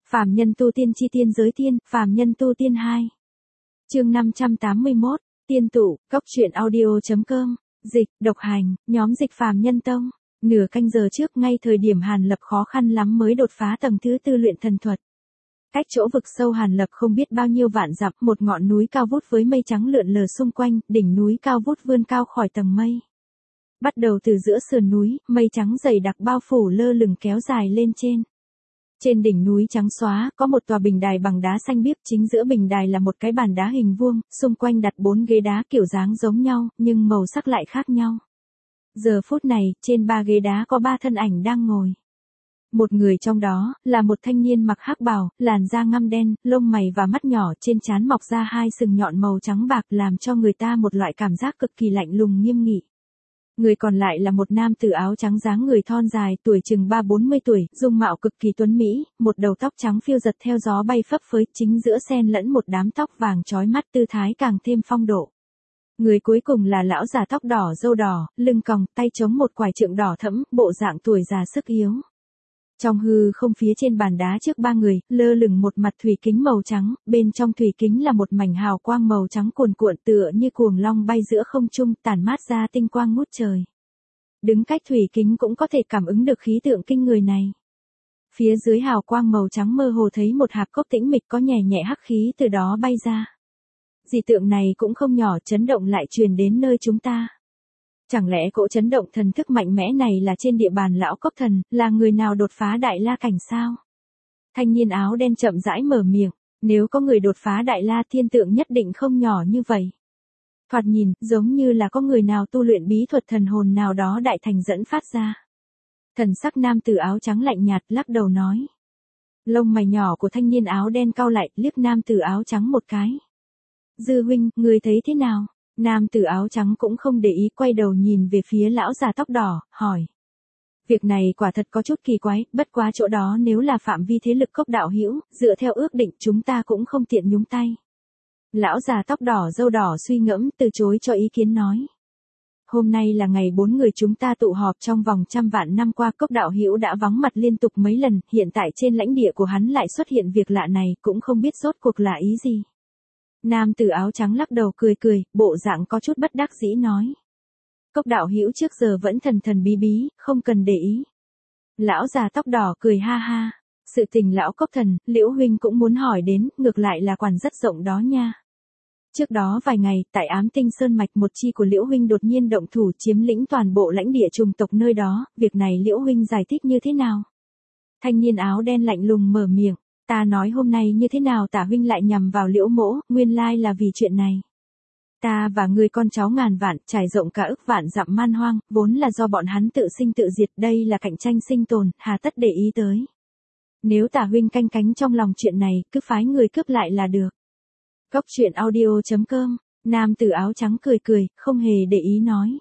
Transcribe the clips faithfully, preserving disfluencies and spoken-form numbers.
Phàm nhân tu tiên chi tiên giới tiên, phàm nhân tu tiên hai. Chương năm trăm tám mươi mốt, tiên tụ, cốc truyện audio.com, dịch, độc hành, nhóm dịch phàm nhân tông. Nửa canh giờ trước ngay thời điểm Hàn Lập khó khăn lắm mới đột phá tầng thứ tư luyện thần thuật. Cách chỗ vực sâu Hàn Lập không biết bao nhiêu vạn dặm, một ngọn núi cao vút với mây trắng lượn lờ xung quanh, đỉnh núi cao vút vươn cao khỏi tầng mây. Bắt đầu từ giữa sườn núi, mây trắng dày đặc bao phủ lơ lửng kéo dài lên trên. Trên đỉnh núi trắng xóa, có một tòa bình đài bằng đá xanh biếc, chính giữa bình đài là một cái bàn đá hình vuông, xung quanh đặt bốn ghế đá kiểu dáng giống nhau, nhưng màu sắc lại khác nhau. Giờ phút này, trên ba ghế đá có ba thân ảnh đang ngồi. Một người trong đó, là một thanh niên mặc hắc bào, làn da ngăm đen, lông mày và mắt nhỏ, trên trán mọc ra hai sừng nhọn màu trắng bạc làm cho người ta một loại cảm giác cực kỳ lạnh lùng nghiêm nghị. Người còn lại là một nam tử áo trắng dáng người thon dài, tuổi chừng ba bốn mươi tuổi, dung mạo cực kỳ tuấn mỹ, một đầu tóc trắng phiêu giật theo gió bay phấp phới, chính giữa xen lẫn một đám tóc vàng chói mắt, tư thái càng thêm phong độ. Người cuối cùng là lão già tóc đỏ râu đỏ, lưng còng, tay chống một quải trượng đỏ thẫm, bộ dạng tuổi già sức yếu. Trong hư không phía trên bàn đá trước ba người, lơ lửng một mặt thủy kính màu trắng, bên trong thủy kính là một mảnh hào quang màu trắng cuồn cuộn tựa như cuồng long bay giữa không trung, tản mát ra tinh quang ngút trời. Đứng cách thủy kính cũng có thể cảm ứng được khí tượng kinh người này. Phía dưới hào quang màu trắng mơ hồ thấy một hạp cốc tĩnh mịch có nhẹ nhẹ hắc khí từ đó bay ra. Dị tượng này cũng không nhỏ, chấn động lại truyền đến nơi chúng ta. Chẳng lẽ cỗ chấn động thần thức mạnh mẽ này là trên địa bàn lão cốc thần, là người nào đột phá đại la cảnh sao? Thanh niên áo đen chậm rãi mở miệng, nếu có người đột phá đại la thiên tượng nhất định không nhỏ như vậy. Thoạt nhìn, giống như là có người nào tu luyện bí thuật thần hồn nào đó đại thành dẫn phát ra. Thần sắc nam tử áo trắng lạnh nhạt lắc đầu nói. Lông mày nhỏ của thanh niên áo đen cau lại, liếc nam tử áo trắng một cái. Dư huynh, người thấy thế nào? Nam tử áo trắng cũng không để ý, quay đầu nhìn về phía lão già tóc đỏ, hỏi. Việc này quả thật có chút kỳ quái, bất quá chỗ đó nếu là phạm vi thế lực cốc đạo hữu, dựa theo ước định chúng ta cũng không tiện nhúng tay. Lão già tóc đỏ râu đỏ suy ngẫm, từ chối cho ý kiến nói. Hôm nay là ngày bốn người chúng ta tụ họp, trong vòng trăm vạn năm qua cốc đạo hữu đã vắng mặt liên tục mấy lần, hiện tại trên lãnh địa của hắn lại xuất hiện việc lạ này, cũng không biết rốt cuộc là ý gì. Nam tử áo trắng lắc đầu cười cười, bộ dạng có chút bất đắc dĩ nói. Cốc đạo hữu trước giờ vẫn thần thần bí bí, không cần để ý. Lão già tóc đỏ cười ha ha. Sự tình lão cốc thần, Liễu huynh cũng muốn hỏi đến, ngược lại là quản rất rộng đó nha. Trước đó vài ngày, tại Ám Tinh Sơn Mạch, một chi của Liễu huynh đột nhiên động thủ chiếm lĩnh toàn bộ lãnh địa trùng tộc nơi đó, việc này Liễu huynh giải thích như thế nào? Thanh niên áo đen lạnh lùng mở miệng. Ta nói hôm nay như thế nào tả huynh lại nhằm vào Liễu mỗ, nguyên lai là vì chuyện này. Ta và người con cháu ngàn vạn, trải rộng cả ức vạn dặm man hoang, vốn là do bọn hắn tự sinh tự diệt, đây là cạnh tranh sinh tồn, hà tất để ý tới. Nếu tả huynh canh cánh trong lòng chuyện này, cứ phái người cướp lại là được. Cốc truyện audio.com, nam tử áo trắng cười cười, không hề để ý nói.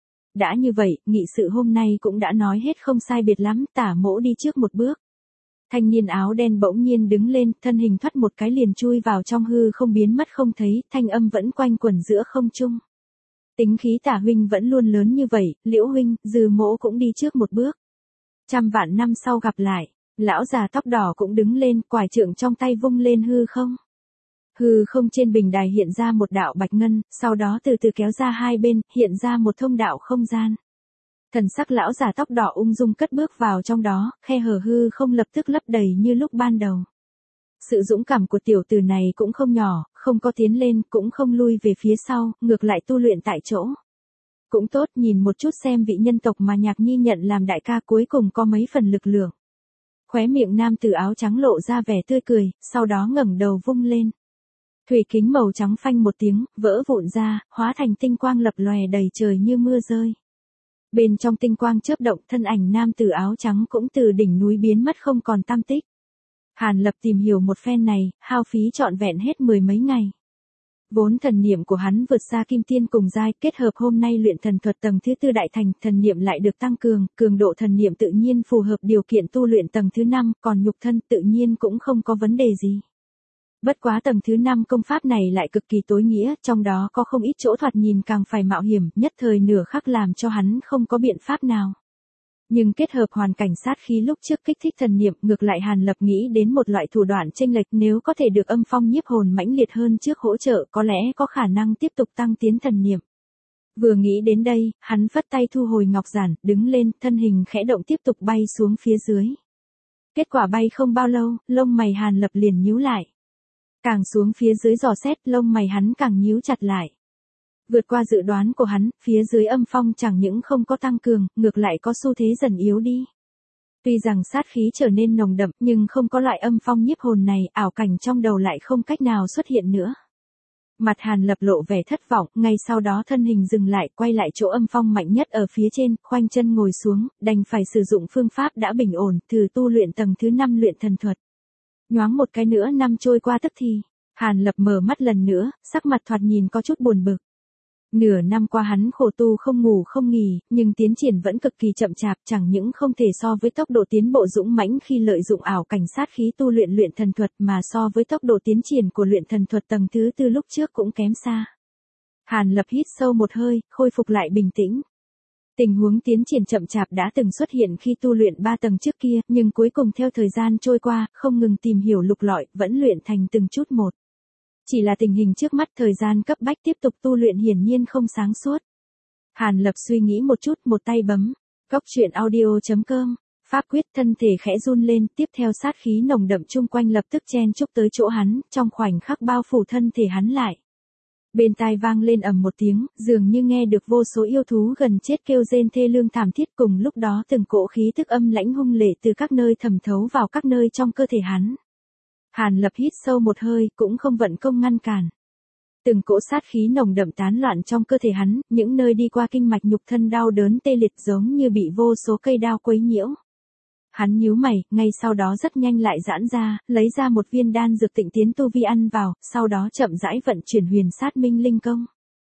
Đã như vậy, nghị sự hôm nay cũng đã nói hết không sai biệt lắm, tả mỗ đi trước một bước. Thanh niên áo đen bỗng nhiên đứng lên, thân hình thoát một cái liền chui vào trong hư không biến mất không thấy, thanh âm vẫn quanh quẩn giữa không trung. Tính khí tả huynh vẫn luôn lớn như vậy, Liễu huynh, Dư mỗ cũng đi trước một bước. Trăm vạn năm sau gặp lại, lão già tóc đỏ cũng đứng lên, quải trượng trong tay vung lên hư không. Hư không trên bình đài hiện ra một đạo bạch ngân, sau đó từ từ kéo ra hai bên, hiện ra một thông đạo không gian. Thần sắc lão già tóc đỏ ung dung cất bước vào trong đó, khe hở hư không lập tức lấp đầy như lúc ban đầu. Sự dũng cảm của tiểu tử này cũng không nhỏ, không có tiến lên, cũng không lui về phía sau, ngược lại tu luyện tại chỗ. Cũng tốt, nhìn một chút xem vị nhân tộc mà Nhạc Nhi nhận làm đại ca cuối cùng có mấy phần lực lượng. Khóe miệng nam tử áo trắng lộ ra vẻ tươi cười, sau đó ngẩng đầu vung lên. Thủy kính màu trắng phanh một tiếng, vỡ vụn ra, hóa thành tinh quang lập lòe đầy trời như mưa rơi. Bên trong tinh quang chớp động, thân ảnh nam tử áo trắng cũng từ đỉnh núi biến mất không còn tăm tích. Hàn Lập tìm hiểu một phen này, hao phí trọn vẹn hết mười mấy ngày. Vốn thần niệm của hắn vượt xa kim tiên cùng giai, kết hợp hôm nay luyện thần thuật tầng thứ tư đại thành, thần niệm lại được tăng cường, cường độ thần niệm tự nhiên phù hợp điều kiện tu luyện tầng thứ năm, còn nhục thân tự nhiên cũng không có vấn đề gì. Bất quá tầng thứ năm công pháp này lại cực kỳ tối nghĩa, trong đó có không ít chỗ thoạt nhìn càng phải mạo hiểm, nhất thời nửa khắc làm cho hắn không có biện pháp nào. Nhưng kết hợp hoàn cảnh sát khí lúc trước kích thích thần niệm, ngược lại Hàn Lập nghĩ đến một loại thủ đoạn chênh lệch, nếu có thể được âm phong nhiếp hồn mãnh liệt hơn trước hỗ trợ, có lẽ có khả năng tiếp tục tăng tiến thần niệm. Vừa nghĩ đến đây, hắn phất tay thu hồi ngọc giản, đứng lên, thân hình khẽ động tiếp tục bay xuống phía dưới. Kết quả bay không bao lâu, lông mày Hàn Lập liền nhíu lại. Càng xuống phía dưới dò xét, lông mày hắn càng nhíu chặt lại. Vượt qua dự đoán của hắn, phía dưới âm phong chẳng những không có tăng cường, ngược lại có xu thế dần yếu đi. Tuy rằng sát khí trở nên nồng đậm, nhưng không có loại âm phong nhiếp hồn này, ảo cảnh trong đầu lại không cách nào xuất hiện nữa. Mặt Hàn Lập lộ vẻ thất vọng, ngay sau đó thân hình dừng lại, quay lại chỗ âm phong mạnh nhất ở phía trên, khoanh chân ngồi xuống, đành phải sử dụng phương pháp đã bình ổn, thử tu luyện tầng thứ năm luyện thần thuật. Nhoáng một cái nữa năm trôi qua tức thì, Hàn Lập mở mắt lần nữa, sắc mặt thoạt nhìn có chút buồn bực. Nửa năm qua hắn khổ tu không ngủ không nghỉ, nhưng tiến triển vẫn cực kỳ chậm chạp, chẳng những không thể so với tốc độ tiến bộ dũng mãnh khi lợi dụng ảo cảnh sát khí tu luyện luyện thần thuật, mà so với tốc độ tiến triển của luyện thần thuật tầng thứ tư lúc trước cũng kém xa. Hàn Lập hít sâu một hơi, khôi phục lại bình tĩnh. Tình huống tiến triển chậm chạp đã từng xuất hiện khi tu luyện ba tầng trước kia, nhưng cuối cùng theo thời gian trôi qua, không ngừng tìm hiểu lục lọi, vẫn luyện thành từng chút một. Chỉ là tình hình trước mắt thời gian cấp bách tiếp tục tu luyện hiển nhiên không sáng suốt. Hàn Lập suy nghĩ một chút, một tay bấm. Cốc truyện audio chấm com. Pháp quyết thân thể khẽ run lên, tiếp theo sát khí nồng đậm chung quanh lập tức chen chúc tới chỗ hắn, trong khoảnh khắc bao phủ thân thể hắn lại. Bên tai vang lên ầm một tiếng, dường như nghe được vô số yêu thú gần chết kêu rên thê lương thảm thiết, cùng lúc đó từng cỗ khí tức âm lãnh hung lệ từ các nơi thẩm thấu vào các nơi trong cơ thể hắn. Hàn Lập hít sâu một hơi, cũng không vận công ngăn cản. Từng cỗ sát khí nồng đậm tán loạn trong cơ thể hắn, những nơi đi qua kinh mạch nhục thân đau đớn tê liệt giống như bị vô số cây đao quấy nhiễu. Hắn nhíu mày, ngay sau đó rất nhanh lại giãn ra, lấy ra một viên đan dược tịnh tiến tu vi ăn vào, sau đó chậm rãi vận chuyển huyền sát minh linh công.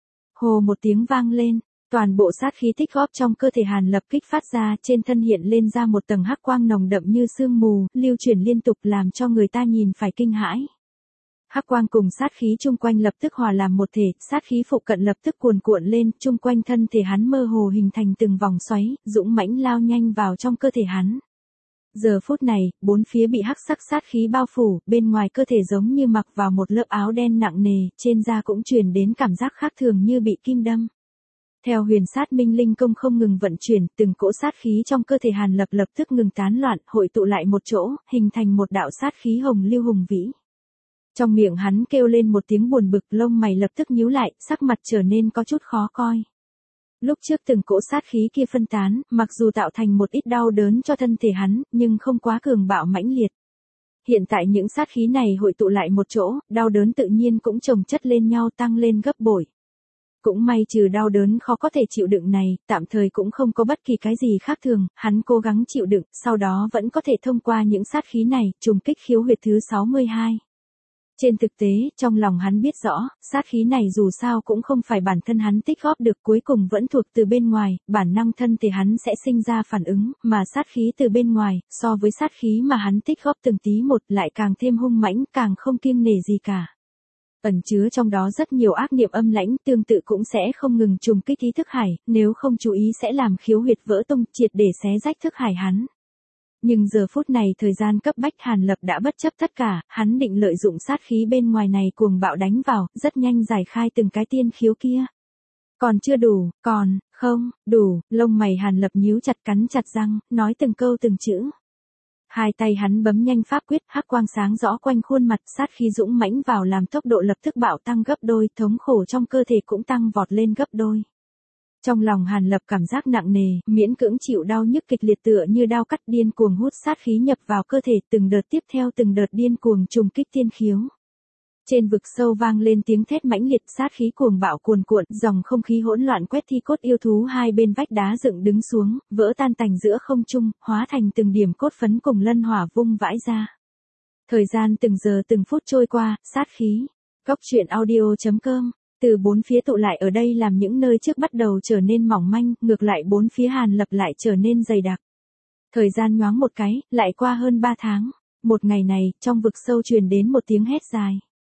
Hồ một tiếng vang lên, toàn bộ sát khí tích góp trong cơ thể Hàn Lập kích phát ra, trên thân hiện lên ra một tầng hắc quang nồng đậm như sương mù, lưu chuyển liên tục làm cho người ta nhìn phải kinh hãi. Hắc quang cùng sát khí chung quanh lập tức hòa làm một thể, sát khí phụ cận lập tức cuồn cuộn lên, chung quanh thân thể hắn mơ hồ hình thành từng vòng xoáy, dũng mãnh lao nhanh vào trong cơ thể hắn. Giờ phút này, bốn phía bị hắc sắc sát khí bao phủ, bên ngoài cơ thể giống như mặc vào một lớp áo đen nặng nề, trên da cũng truyền đến cảm giác khác thường như bị kim đâm. Theo huyền sát minh linh công không ngừng vận chuyển, từng cỗ sát khí trong cơ thể Hàn Lập lập tức ngừng tán loạn, hội tụ lại một chỗ, hình thành một đạo sát khí hồng lưu hùng vĩ. Trong miệng hắn kêu lên một tiếng buồn bực, lông mày lập tức nhíu lại, sắc mặt trở nên có chút khó coi. Lúc trước từng cỗ sát khí kia phân tán, mặc dù tạo thành một ít đau đớn cho thân thể hắn, nhưng không quá cường bạo mãnh liệt. Hiện tại những sát khí này hội tụ lại một chỗ, đau đớn tự nhiên cũng chồng chất lên nhau tăng lên gấp bội. Cũng may trừ đau đớn khó có thể chịu đựng này, tạm thời cũng không có bất kỳ cái gì khác thường, hắn cố gắng chịu đựng, sau đó vẫn có thể thông qua những sát khí này, trùng kích khiếu huyệt thứ sáu mươi hai. Trên thực tế, trong lòng hắn biết rõ, sát khí này dù sao cũng không phải bản thân hắn tích góp được, cuối cùng vẫn thuộc từ bên ngoài, bản năng thân thể hắn sẽ sinh ra phản ứng, mà sát khí từ bên ngoài, so với sát khí mà hắn tích góp từng tí một lại càng thêm hung mãnh, càng không kiêng nể gì cả. Ẩn chứa trong đó rất nhiều ác niệm âm lãnh, tương tự cũng sẽ không ngừng trùng kích ý thức hải, nếu không chú ý sẽ làm khiếu huyệt vỡ tung, triệt để xé rách thức hải hắn. Nhưng giờ phút này thời gian cấp bách Hàn Lập đã bất chấp tất cả, hắn định lợi dụng sát khí bên ngoài này cuồng bạo đánh vào, rất nhanh giải khai từng cái tiên khiếu kia. Còn chưa đủ, còn, không, đủ, lông mày Hàn Lập nhíu chặt cắn chặt răng, nói từng câu từng chữ. Hai tay hắn bấm nhanh pháp quyết, hắc quang sáng rõ quanh khuôn mặt, sát khí dũng mãnh vào làm tốc độ lập tức bạo tăng gấp đôi, thống khổ trong cơ thể cũng tăng vọt lên gấp đôi. Trong lòng Hàn Lập cảm giác nặng nề, miễn cưỡng chịu đau nhức kịch liệt tựa như đao cắt, điên cuồng hút sát khí nhập vào cơ thể, từng đợt tiếp theo từng đợt điên cuồng trùng kích tiên khiếu. Trên vực sâu vang lên tiếng thét mãnh liệt, sát khí cuồng bạo cuồn cuộn, dòng không khí hỗn loạn quét thi cốt yêu thú hai bên vách đá dựng đứng xuống, vỡ tan tành giữa không trung, hóa thành từng điểm cốt phấn cùng lân hỏa vung vãi ra. Thời gian từng giờ từng phút trôi qua, sát khí. Cốc truyện audio chấm com. Từ bốn phía tụ lại ở đây làm những nơi trước bắt đầu trở nên mỏng manh, ngược lại bốn phía Hàn Lập lại trở nên dày đặc. Thời gian nhoáng một cái, lại qua hơn ba tháng. Một ngày này, trong vực sâu truyền đến một tiếng hét dài.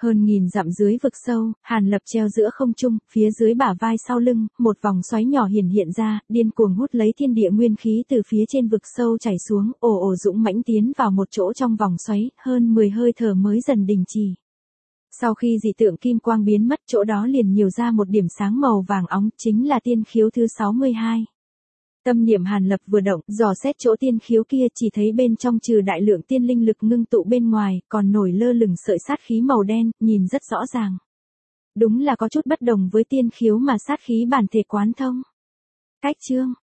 Hơn nghìn dặm dưới vực sâu, Hàn Lập treo giữa không trung, phía dưới bả vai sau lưng, một vòng xoáy nhỏ hiển hiện ra, điên cuồng hút lấy thiên địa nguyên khí từ phía trên vực sâu chảy xuống, ồ ồ dũng mãnh tiến vào một chỗ trong vòng xoáy, hơn mười hơi thở mới dần đình chỉ. Sau khi dị tượng kim quang biến mất, chỗ đó liền nhiều ra một điểm sáng màu vàng óng, chính là tiên khiếu thứ sáu mươi hai. Tâm niệm Hàn Lập vừa động, dò xét chỗ tiên khiếu kia, chỉ thấy bên trong trừ đại lượng tiên linh lực ngưng tụ bên ngoài, còn nổi lơ lửng sợi sát khí màu đen, nhìn rất rõ ràng. Đúng là có chút bất đồng với tiên khiếu mà sát khí bản thể quán thông. Cách chương